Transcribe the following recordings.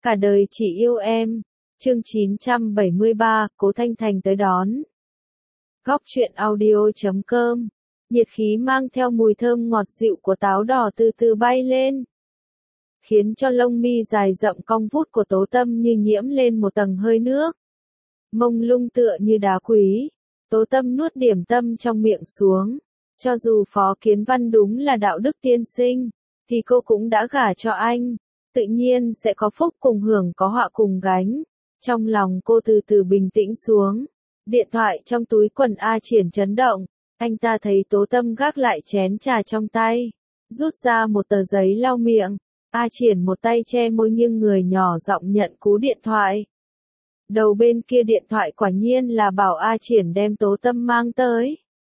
Cả đời chỉ yêu em. Chương 973, Cố Thanh Thành tới đón. Góc truyện audio.com. Nhiệt khí mang theo mùi thơm ngọt dịu của táo đỏ từ từ bay lên, khiến cho lông mi dài rậm cong vút của Tố Tâm như nhiễm lên một tầng hơi nước. Mông lung tựa như đá quý, Tố Tâm nuốt điểm tâm trong miệng xuống. Cho dù Phó Kiến Văn đúng là đạo đức tiên sinh, thì cô cũng đã gả cho anh, tự nhiên sẽ có phúc cùng hưởng có họa cùng gánh. Trong lòng cô từ từ bình tĩnh xuống. Điện thoại trong túi quần A Triển chấn động, anh ta thấy Tố Tâm gác lại chén trà trong tay, rút ra một tờ giấy lau miệng. A Triển một tay che môi nghiêng người nhỏ giọng nhận cú điện thoại. Đầu bên kia điện thoại quả nhiên là bảo A Triển đem Tố Tâm mang tới.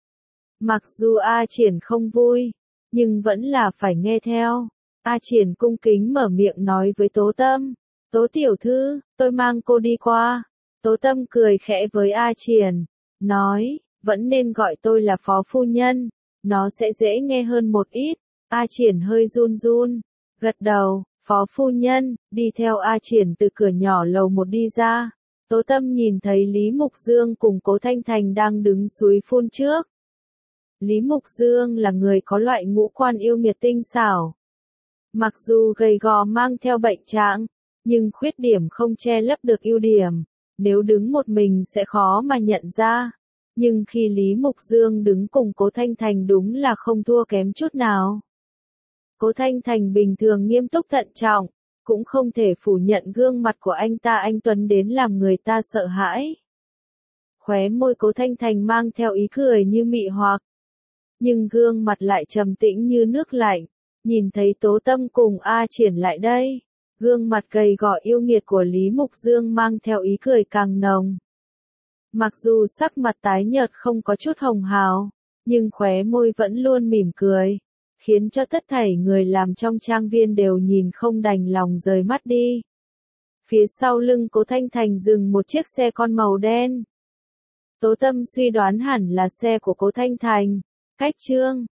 Mặc dù A Triển không vui, nhưng vẫn là phải nghe theo. A Triển cung kính mở miệng nói với Tố Tâm. Tố tiểu thư, tôi mang cô đi qua. Tố Tâm cười khẽ với A Triển, nói, vẫn nên gọi tôi là Phó Phu Nhân, nó sẽ dễ nghe hơn một ít. A Triển hơi run run, gật đầu, Phó Phu Nhân, đi theo A Triển từ cửa nhỏ lầu 1 đi ra. Tố Tâm nhìn thấy Lý Mục Dương cùng Cố Thanh Thành đang đứng suối phun trước. Lý Mục Dương là người có loại ngũ quan yêu nghiệt tinh xảo. Mặc dù gầy gò mang theo bệnh trạng, nhưng khuyết điểm không che lấp được ưu điểm. Nếu đứng một mình sẽ khó mà nhận ra. Nhưng khi Lý Mục Dương đứng cùng Cố Thanh Thành đúng là không thua kém chút nào. Cố Thanh Thành bình thường nghiêm túc thận trọng, cũng không thể phủ nhận gương mặt của anh ta anh tuấn đến làm người ta sợ hãi. Khóe môi Cố Thanh Thành mang theo ý cười như mị hoặc, nhưng gương mặt lại trầm tĩnh như nước lạnh. Nhìn thấy Tố Tâm cùng A Triển lại đây, gương mặt gầy gò yêu nghiệt của Lý Mục Dương mang theo ý cười càng nồng. Mặc dù sắc mặt tái nhợt không có chút hồng hào, nhưng khóe môi vẫn luôn mỉm cười, khiến cho tất thảy người làm trong trang viên đều nhìn không đành lòng rời mắt đi. Phía sau lưng Cố Thanh Thành dừng một chiếc xe con màu đen. Tố Tâm suy đoán hẳn là xe của Cố Thanh Thành. Cách Trương,